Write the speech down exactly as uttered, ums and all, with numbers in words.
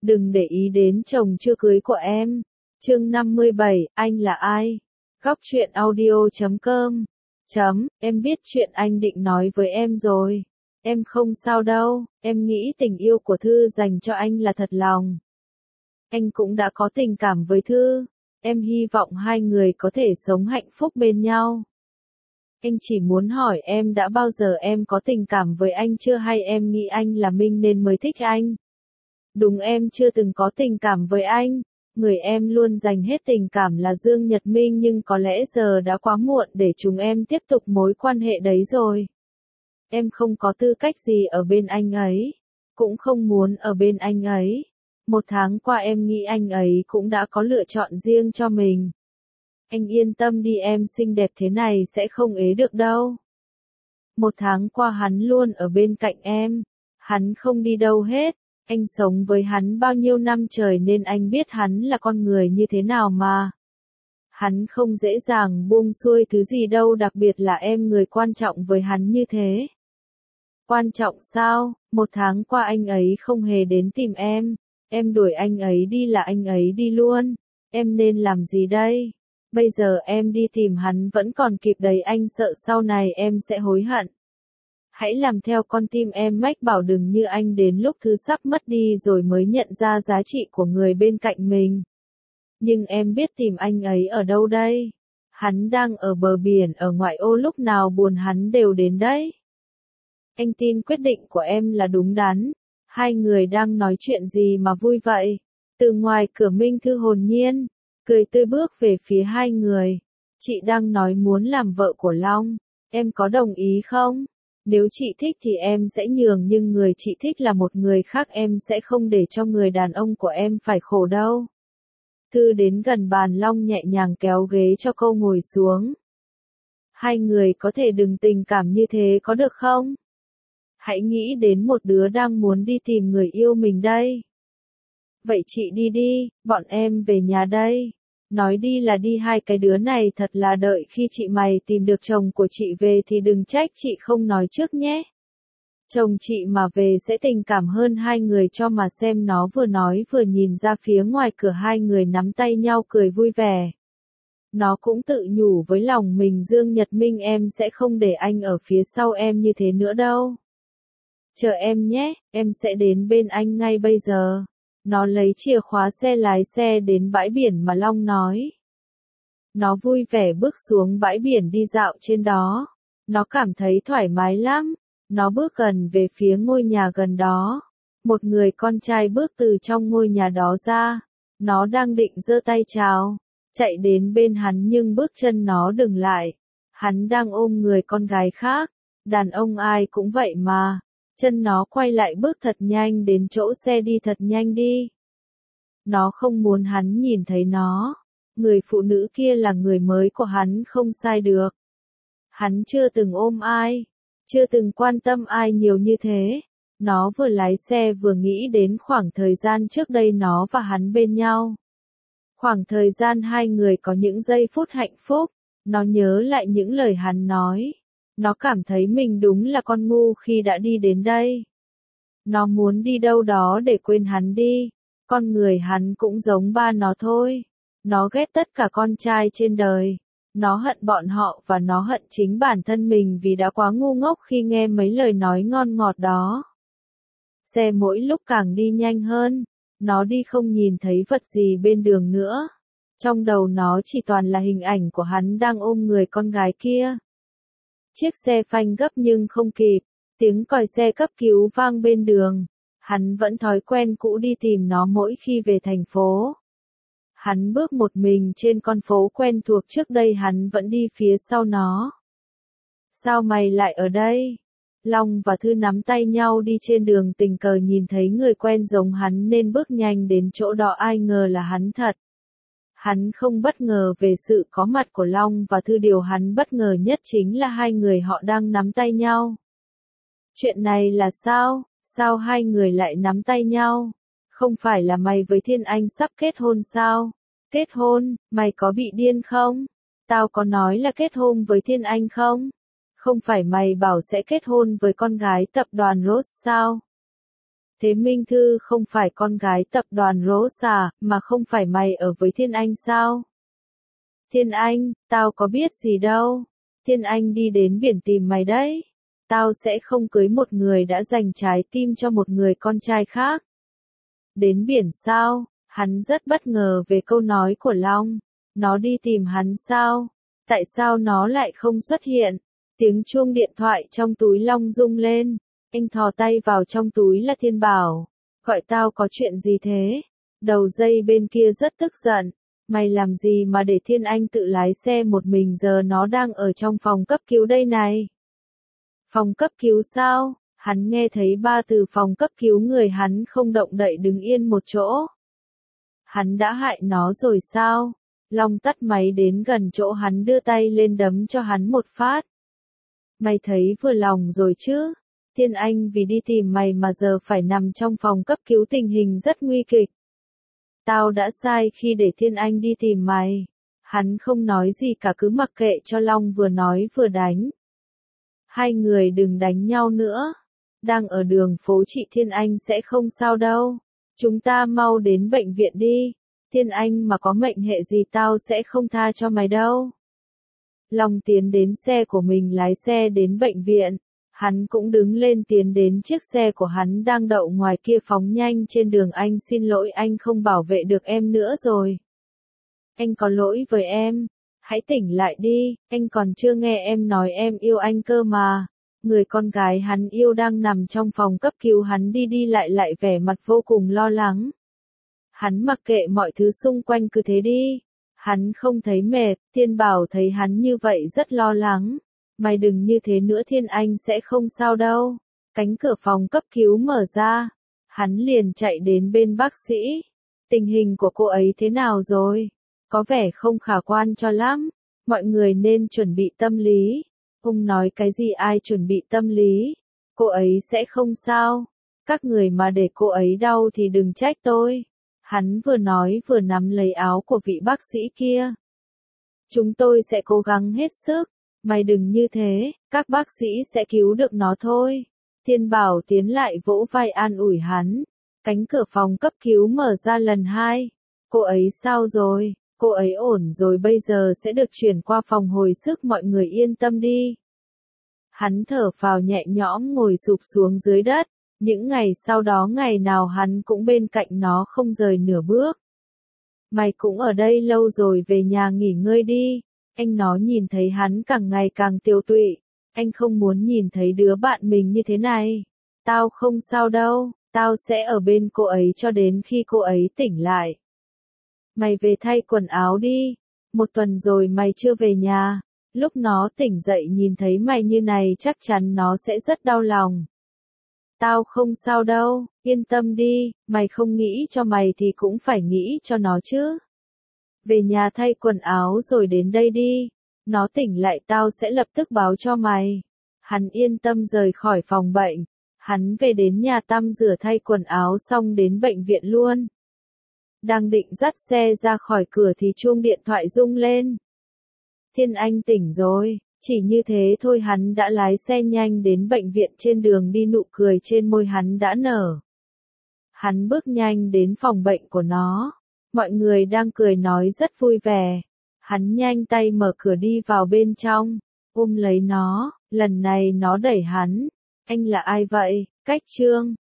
Đừng để ý đến chồng chưa cưới của em. Chương năm mươi bảy, anh là ai? Góc truyện audio chấm com. Chấm, em biết chuyện anh định nói với em rồi. Em không sao đâu, em nghĩ tình yêu của Thư dành cho anh là thật lòng. Anh cũng đã có tình cảm với Thư. Em hy vọng hai người có thể sống hạnh phúc bên nhau. Anh chỉ muốn hỏi em đã bao giờ em có tình cảm với anh chưa, hay em nghĩ anh là Minh nên mới thích anh? Đúng, em chưa từng có tình cảm với anh. Người em luôn dành hết tình cảm là Dương Nhật Minh, nhưng có lẽ giờ đã quá muộn để chúng em tiếp tục mối quan hệ đấy rồi. Em không có tư cách gì ở bên anh ấy, cũng không muốn ở bên anh ấy. Một tháng qua em nghĩ anh ấy cũng đã có lựa chọn riêng cho mình. Anh yên tâm đi, em xinh đẹp thế này sẽ không ế được đâu. Một tháng qua hắn luôn ở bên cạnh em. Hắn không đi đâu hết. Anh sống với hắn bao nhiêu năm trời nên anh biết hắn là con người như thế nào mà. Hắn không dễ dàng buông xuôi thứ gì đâu, đặc biệt là em, người quan trọng với hắn như thế. Quan trọng sao? Một tháng qua anh ấy không hề đến tìm em. Em đuổi anh ấy đi là anh ấy đi luôn. Em nên làm gì đây? Bây giờ em đi tìm hắn vẫn còn kịp đấy, anh sợ sau này em sẽ hối hận. Hãy làm theo con tim em mách bảo, đừng như anh đến lúc Thư sắp mất đi rồi mới nhận ra giá trị của người bên cạnh mình. Nhưng em biết tìm anh ấy ở đâu đây? Hắn đang ở bờ biển ở ngoại ô, lúc nào buồn hắn đều đến đấy. Anh tin quyết định của em là đúng đắn. Hai người đang nói chuyện gì mà vui vậy? Từ ngoài cửa Minh Thư hồn nhiên, cười tươi bước về phía hai người. Chị đang nói muốn làm vợ của Long. Em có đồng ý không? Nếu chị thích thì em sẽ nhường, nhưng người chị thích là một người khác, em sẽ không để cho người đàn ông của em phải khổ đâu. Thư đến gần bàn Long nhẹ nhàng kéo ghế cho cô ngồi xuống. Hai người có thể đừng tình cảm như thế có được không? Hãy nghĩ đến một đứa đang muốn đi tìm người yêu mình đây. Vậy chị đi đi, bọn em về nhà đây. Nói đi là đi, hai cái đứa này thật là đợi khi chị mày tìm được chồng của chị về thì đừng trách chị không nói trước nhé. Chồng chị mà về sẽ tình cảm hơn hai người cho mà xem. Nó vừa nói vừa nhìn ra phía ngoài cửa, hai người nắm tay nhau cười vui vẻ. Nó cũng tự nhủ với lòng mình, Dương Nhật Minh, em sẽ không để anh ở phía sau em như thế nữa đâu. Chờ em nhé, em sẽ đến bên anh ngay bây giờ. Nó lấy chìa khóa xe lái xe đến bãi biển mà Long nói. Nó vui vẻ bước xuống bãi biển đi dạo trên đó. Nó cảm thấy thoải mái lắm. Nó bước gần về phía ngôi nhà gần đó. Một người con trai bước từ trong ngôi nhà đó ra. Nó đang định giơ tay chào, chạy đến bên hắn, nhưng bước chân nó dừng lại. Hắn đang ôm người con gái khác. Đàn ông ai cũng vậy mà. Chân nó quay lại, bước thật nhanh đến chỗ xe, đi thật nhanh đi. Nó không muốn hắn nhìn thấy nó. Người phụ nữ kia là người mới của hắn không sai được. Hắn chưa từng ôm ai, chưa từng quan tâm ai nhiều như thế. Nó vừa lái xe vừa nghĩ đến khoảng thời gian trước đây nó và hắn bên nhau. Khoảng thời gian hai người có những giây phút hạnh phúc. Nó nhớ lại những lời hắn nói. Nó cảm thấy mình đúng là con ngu khi đã đi đến đây. Nó muốn đi đâu đó để quên hắn đi. Con người hắn cũng giống ba nó thôi. Nó ghét tất cả con trai trên đời. Nó hận bọn họ và nó hận chính bản thân mình vì đã quá ngu ngốc khi nghe mấy lời nói ngon ngọt đó. Xe mỗi lúc càng đi nhanh hơn. Nó đi không nhìn thấy vật gì bên đường nữa. Trong đầu nó chỉ toàn là hình ảnh của hắn đang ôm người con gái kia. Chiếc xe phanh gấp nhưng không kịp. Tiếng còi xe cấp cứu vang bên đường. Hắn vẫn thói quen cũ đi tìm nó mỗi khi về thành phố. Hắn bước một mình trên con phố quen thuộc trước đây, hắn vẫn đi phía sau nó. Sao mày lại ở đây? Long và Thư nắm tay nhau đi trên đường, tình cờ nhìn thấy người quen giống hắn nên bước nhanh đến chỗ đó, ai ngờ là hắn thật. Hắn không bất ngờ về sự có mặt của Long và Thư, điều hắn bất ngờ nhất chính là hai người họ đang nắm tay nhau. Chuyện này là sao? Sao hai người lại nắm tay nhau? Không phải là mày với Thiên Anh sắp kết hôn sao? Kết hôn? Mày có bị điên không? Tao có nói là kết hôn với Thiên Anh không? Không phải mày bảo sẽ kết hôn với con gái tập đoàn Rose sao? Thế Minh Thư không phải con gái tập đoàn Rosa, mà không phải mày ở với Thiên Anh sao? Thiên Anh, tao có biết gì đâu. Thiên Anh đi đến biển tìm mày đấy. Tao sẽ không cưới một người đã dành trái tim cho một người con trai khác. Đến biển sao? Hắn rất bất ngờ về câu nói của Long. Nó đi tìm hắn sao? Tại sao nó lại không xuất hiện? Tiếng chuông điện thoại trong túi Long rung lên. Anh thò tay vào trong túi là Thiên Bảo. Gọi tao có chuyện gì thế? Đầu dây bên kia rất tức giận. Mày làm gì mà để Thiên Anh tự lái xe một mình, giờ nó đang ở trong phòng cấp cứu đây này. Phòng cấp cứu sao? Hắn nghe thấy ba từ phòng cấp cứu, người hắn không động đậy đứng yên một chỗ. Hắn đã hại nó rồi sao? Long tắt máy đến gần chỗ hắn, đưa tay lên đấm cho hắn một phát. Mày thấy vừa lòng rồi chứ? Thiên Anh vì đi tìm mày mà giờ phải nằm trong phòng cấp cứu, tình hình rất nguy kịch. Tao đã sai khi để Thiên Anh đi tìm mày. Hắn không nói gì cả, cứ mặc kệ cho Long vừa nói vừa đánh. Hai người đừng đánh nhau nữa. Đang ở đường phố, chị Thiên Anh sẽ không sao đâu. Chúng ta mau đến bệnh viện đi. Thiên Anh mà có mệnh hệ gì tao sẽ không tha cho mày đâu. Long tiến đến xe của mình, lái xe đến bệnh viện. Hắn cũng đứng lên tiến đến chiếc xe của hắn đang đậu ngoài kia, phóng nhanh trên đường. Anh xin lỗi, anh không bảo vệ được em nữa rồi. Anh có lỗi với em. Hãy tỉnh lại đi, anh còn chưa nghe em nói em yêu anh cơ mà. Người con gái hắn yêu đang nằm trong phòng cấp cứu, hắn đi đi lại lại vẻ mặt vô cùng lo lắng. Hắn mặc kệ mọi thứ xung quanh, cứ thế đi. Hắn không thấy mệt. Thiên Bảo thấy hắn như vậy rất lo lắng. Mày đừng như thế nữa, Thiên Anh sẽ không sao đâu. Cánh cửa phòng cấp cứu mở ra. Hắn liền chạy đến bên bác sĩ. Tình hình của cô ấy thế nào rồi? Có vẻ không khả quan cho lắm. Mọi người nên chuẩn bị tâm lý. Ông nói cái gì, ai chuẩn bị tâm lý? Cô ấy sẽ không sao. Các người mà để cô ấy đau thì đừng trách tôi. Hắn vừa nói vừa nắm lấy áo của vị bác sĩ kia. Chúng tôi sẽ cố gắng hết sức. Mày đừng như thế, các bác sĩ sẽ cứu được nó thôi. Thiên Bảo tiến lại vỗ vai an ủi hắn. Cánh cửa phòng cấp cứu mở ra lần hai. Cô ấy sao rồi? Cô ấy ổn rồi, bây giờ sẽ được chuyển qua phòng hồi sức, mọi người yên tâm đi. Hắn thở phào nhẹ nhõm, ngồi sụp xuống dưới đất. Những ngày sau đó, ngày nào hắn cũng bên cạnh nó không rời nửa bước. Mày cũng ở đây lâu rồi, về nhà nghỉ ngơi đi. Anh nó nhìn thấy hắn càng ngày càng tiêu tụy. Anh không muốn nhìn thấy đứa bạn mình như thế này. Tao không sao đâu, tao sẽ ở bên cô ấy cho đến khi cô ấy tỉnh lại. Mày về thay quần áo đi. Một tuần rồi mày chưa về nhà. Lúc nó tỉnh dậy nhìn thấy mày như này chắc chắn nó sẽ rất đau lòng. Tao không sao đâu, yên tâm đi, mày không nghĩ cho mày thì cũng phải nghĩ cho nó chứ. Về nhà thay quần áo rồi đến đây đi. Nó tỉnh lại tao sẽ lập tức báo cho mày. Hắn yên tâm rời khỏi phòng bệnh. Hắn về đến nhà tắm rửa thay quần áo xong đến bệnh viện luôn. Đang định dắt xe ra khỏi cửa thì chuông điện thoại rung lên. Thiên Anh tỉnh rồi. Chỉ như thế thôi hắn đã lái xe nhanh đến bệnh viện, trên đường đi nụ cười trên môi hắn đã nở. Hắn bước nhanh đến phòng bệnh của nó. Mọi người đang cười nói rất vui vẻ. Hắn nhanh tay mở cửa đi vào bên trong, ôm lấy nó, lần này nó đẩy hắn. Anh là ai vậy? Cách Trương.